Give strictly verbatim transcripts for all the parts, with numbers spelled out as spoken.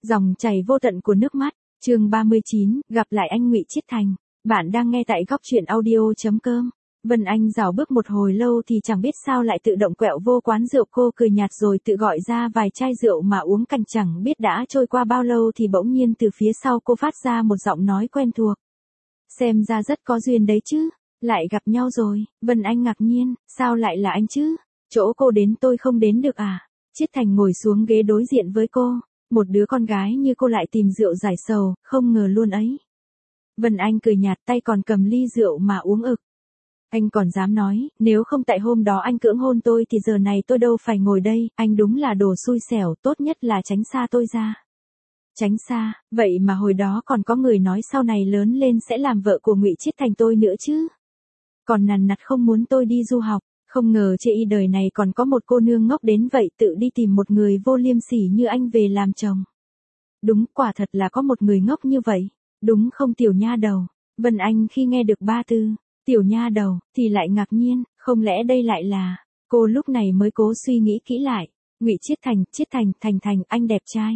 Dòng chảy vô tận của nước mắt, chương ba mươi chín, gặp lại anh Ngụy Chiết Thành. Bạn đang nghe tại góc truyện audio.com. Vân Anh rảo bước một hồi lâu thì chẳng biết sao lại tự động quẹo vô quán rượu, cô cười nhạt rồi tự gọi ra vài chai rượu mà uống cành, chẳng biết đã trôi qua bao lâu thì bỗng nhiên từ phía sau cô phát ra một giọng nói quen thuộc. Xem ra rất có duyên đấy chứ, lại gặp nhau rồi. Vân Anh ngạc nhiên, sao lại là anh chứ? Chỗ cô đến tôi không đến được à? Chiết Thành ngồi xuống ghế đối diện với cô. Một đứa con gái như cô lại tìm rượu giải sầu, không ngờ luôn ấy. Vân Anh cười nhạt, tay còn cầm ly rượu mà uống ực. Anh còn dám nói, nếu không tại hôm đó anh cưỡng hôn tôi thì giờ này tôi đâu phải ngồi đây, anh đúng là đồ xui xẻo, tốt nhất là tránh xa tôi ra. Tránh xa, vậy mà hồi đó còn có người nói sau này lớn lên sẽ làm vợ của Ngụy Chiết Thành tôi nữa chứ. Còn nằn nặt không muốn tôi đi du học, không ngờ trên y đời này còn có một cô nương ngốc đến vậy, tự đi tìm một người vô liêm sỉ như anh về làm chồng. Đúng, quả thật là có một người ngốc như vậy, đúng không tiểu nha đầu? Vân Anh khi nghe được ba từ tiểu nha đầu thì lại ngạc nhiên, không lẽ đây lại là... Cô lúc này mới cố suy nghĩ kỹ lại. Ngụy Chiết Thành, Chiết Thành, Thành Thành, anh đẹp trai.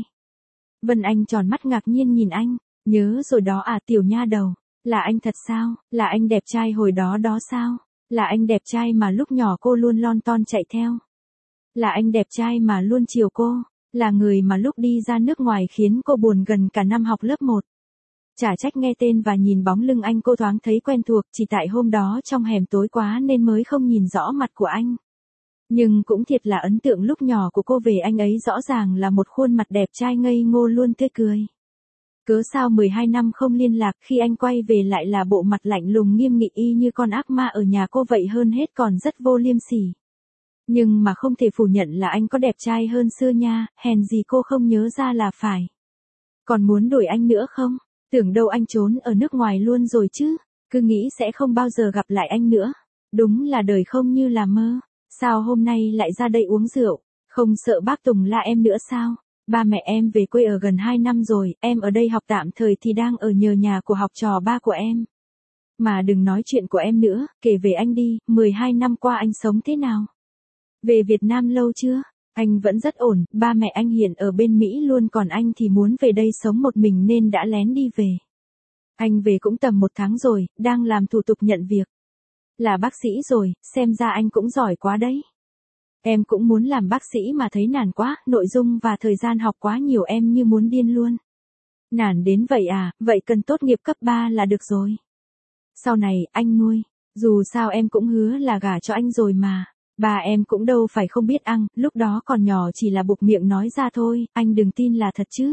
Vân Anh tròn mắt ngạc nhiên nhìn anh, nhớ rồi đó à tiểu nha đầu, là anh thật sao? Là anh đẹp trai hồi đó đó sao? Là anh đẹp trai mà lúc nhỏ cô luôn lon ton chạy theo. Là anh đẹp trai mà luôn chiều cô. Là người mà lúc đi ra nước ngoài khiến cô buồn gần cả năm học lớp một. Chả trách nghe tên và nhìn bóng lưng anh cô thoáng thấy quen thuộc, chỉ tại hôm đó trong hẻm tối quá nên mới không nhìn rõ mặt của anh. Nhưng cũng thiệt là ấn tượng lúc nhỏ của cô về anh ấy rõ ràng là một khuôn mặt đẹp trai ngây ngô luôn tươi cười. Cớ sao mười hai năm không liên lạc, khi anh quay về lại là bộ mặt lạnh lùng nghiêm nghị y như con ác ma ở nhà cô vậy, hơn hết còn rất vô liêm sỉ. Nhưng mà không thể phủ nhận là anh có đẹp trai hơn xưa nha, hèn gì cô không nhớ ra là phải. Còn muốn đuổi anh nữa không? Tưởng đâu anh trốn ở nước ngoài luôn rồi chứ, cứ nghĩ sẽ không bao giờ gặp lại anh nữa. Đúng là đời không như là mơ. Sao hôm nay lại ra đây uống rượu, không sợ bác Tùng la em nữa sao? Ba mẹ em về quê ở gần hai năm rồi, em ở đây học tạm thời thì đang ở nhờ nhà của học trò ba của em. Mà đừng nói chuyện của em nữa, kể về anh đi, mười hai năm qua anh sống thế nào? Về Việt Nam lâu chưa? Anh vẫn rất ổn, ba mẹ anh hiện ở bên Mỹ luôn, còn anh thì muốn về đây sống một mình nên đã lén đi về. Anh về cũng tầm một tháng rồi, đang làm thủ tục nhận việc. Là bác sĩ rồi, xem ra anh cũng giỏi quá đấy. Em cũng muốn làm bác sĩ mà thấy nản quá, nội dung và thời gian học quá nhiều, em như muốn điên luôn. Nản đến vậy à, vậy cần tốt nghiệp cấp ba là được rồi. Sau này, anh nuôi, dù sao em cũng hứa là gả cho anh rồi mà. Bà em cũng đâu phải không biết ăn, lúc đó còn nhỏ chỉ là buộc miệng nói ra thôi, anh đừng tin là thật chứ.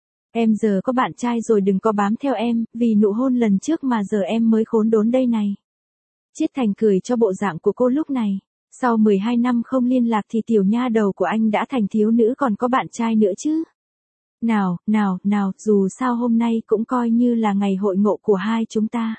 Em giờ có bạn trai rồi, đừng có bám theo em, vì nụ hôn lần trước mà giờ em mới khốn đốn đây này. Chiết Thành cười cho bộ dạng của cô lúc này. Sau mười hai năm không liên lạc thì tiểu nha đầu của anh đã thành thiếu nữ còn có bạn trai nữa chứ. Nào, nào, nào, dù sao hôm nay cũng coi như là ngày hội ngộ của hai chúng ta.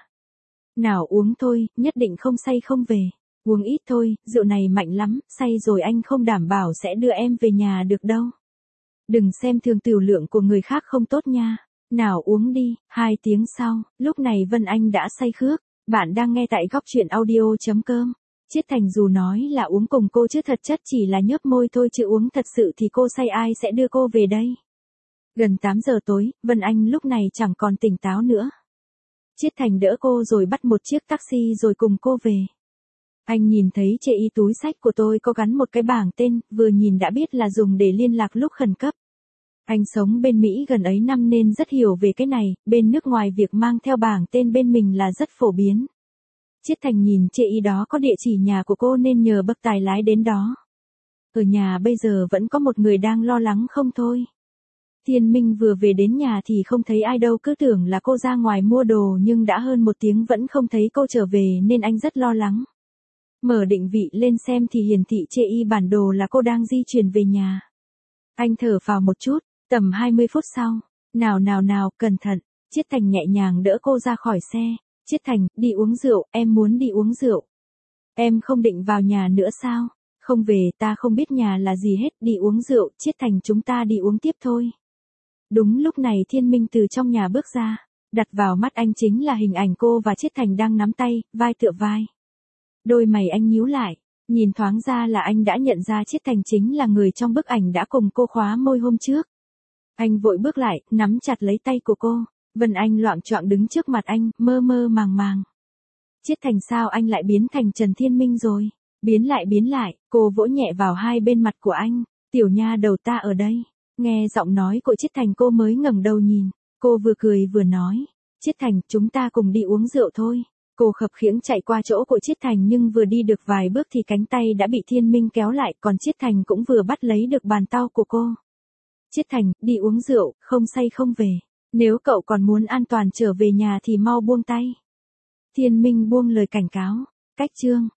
Nào uống thôi, nhất định không say không về. Uống ít thôi, rượu này mạnh lắm, say rồi anh không đảm bảo sẽ đưa em về nhà được đâu. Đừng xem thường tiểu lượng của người khác không tốt nha. Nào uống đi. Hai tiếng sau, lúc này Vân Anh đã say khước. Bạn đang nghe tại góc truyện audio.com. Chiết Thành dù nói là uống cùng cô chứ thật chất chỉ là nhấp môi thôi, chứ uống thật sự thì cô say ai sẽ đưa cô về đây. Gần tám giờ tối, Vân Anh lúc này chẳng còn tỉnh táo nữa. Chiết Thành đỡ cô rồi bắt một chiếc taxi rồi cùng cô về. Anh nhìn thấy trên y túi sách của tôi có gắn một cái bảng tên, vừa nhìn đã biết là dùng để liên lạc lúc khẩn cấp. Anh sống bên Mỹ gần ấy năm nên rất hiểu về cái này, bên nước ngoài việc mang theo bảng tên bên mình là rất phổ biến. Chiết Thành nhìn trên y đó có địa chỉ nhà của cô nên nhờ bậc tài lái đến đó. Ở nhà bây giờ vẫn có một người đang lo lắng không thôi. Thiên Minh vừa về đến nhà thì không thấy ai đâu, cứ tưởng là cô ra ngoài mua đồ, nhưng đã hơn một tiếng vẫn không thấy cô trở về nên anh rất lo lắng. Mở định vị lên xem thì hiển thị trên y bản đồ là cô đang di chuyển về nhà. Anh thở phào một chút, tầm hai mươi phút sau. Nào nào nào, cẩn thận. Chiết Thành nhẹ nhàng đỡ cô ra khỏi xe. Chiết Thành, đi uống rượu, em muốn đi uống rượu. Em không định vào nhà nữa sao? Không về, ta không biết nhà là gì hết, đi uống rượu. Chiết Thành, chúng ta đi uống tiếp thôi. Đúng lúc này Thiên Minh từ trong nhà bước ra. Đặt vào mắt anh chính là hình ảnh cô và Chiết Thành đang nắm tay, vai tựa vai. Đôi mày anh nhíu lại, nhìn thoáng ra là anh đã nhận ra Chiết Thành chính là người trong bức ảnh đã cùng cô khóa môi hôm trước. Anh vội bước lại, nắm chặt lấy tay của cô. Vân Anh loạng choạng đứng trước mặt anh, mơ mơ màng màng. Chiết Thành sao anh lại biến thành Trần Thiên Minh rồi? Biến lại biến lại, cô vỗ nhẹ vào hai bên mặt của anh. Tiểu nha đầu ta ở đây. Nghe giọng nói của Chiết Thành cô mới ngẩng đầu nhìn. Cô vừa cười vừa nói. Chiết Thành, chúng ta cùng đi uống rượu thôi. Cô khập khiễng chạy qua chỗ của Chiết Thành nhưng vừa đi được vài bước thì cánh tay đã bị Thiên Minh kéo lại, còn Chiết Thành cũng vừa bắt lấy được bàn tao của cô. Chiết Thành, đi uống rượu, không say không về. Nếu cậu còn muốn an toàn trở về nhà thì mau buông tay. Thiên Minh buông lời cảnh cáo. Cách chương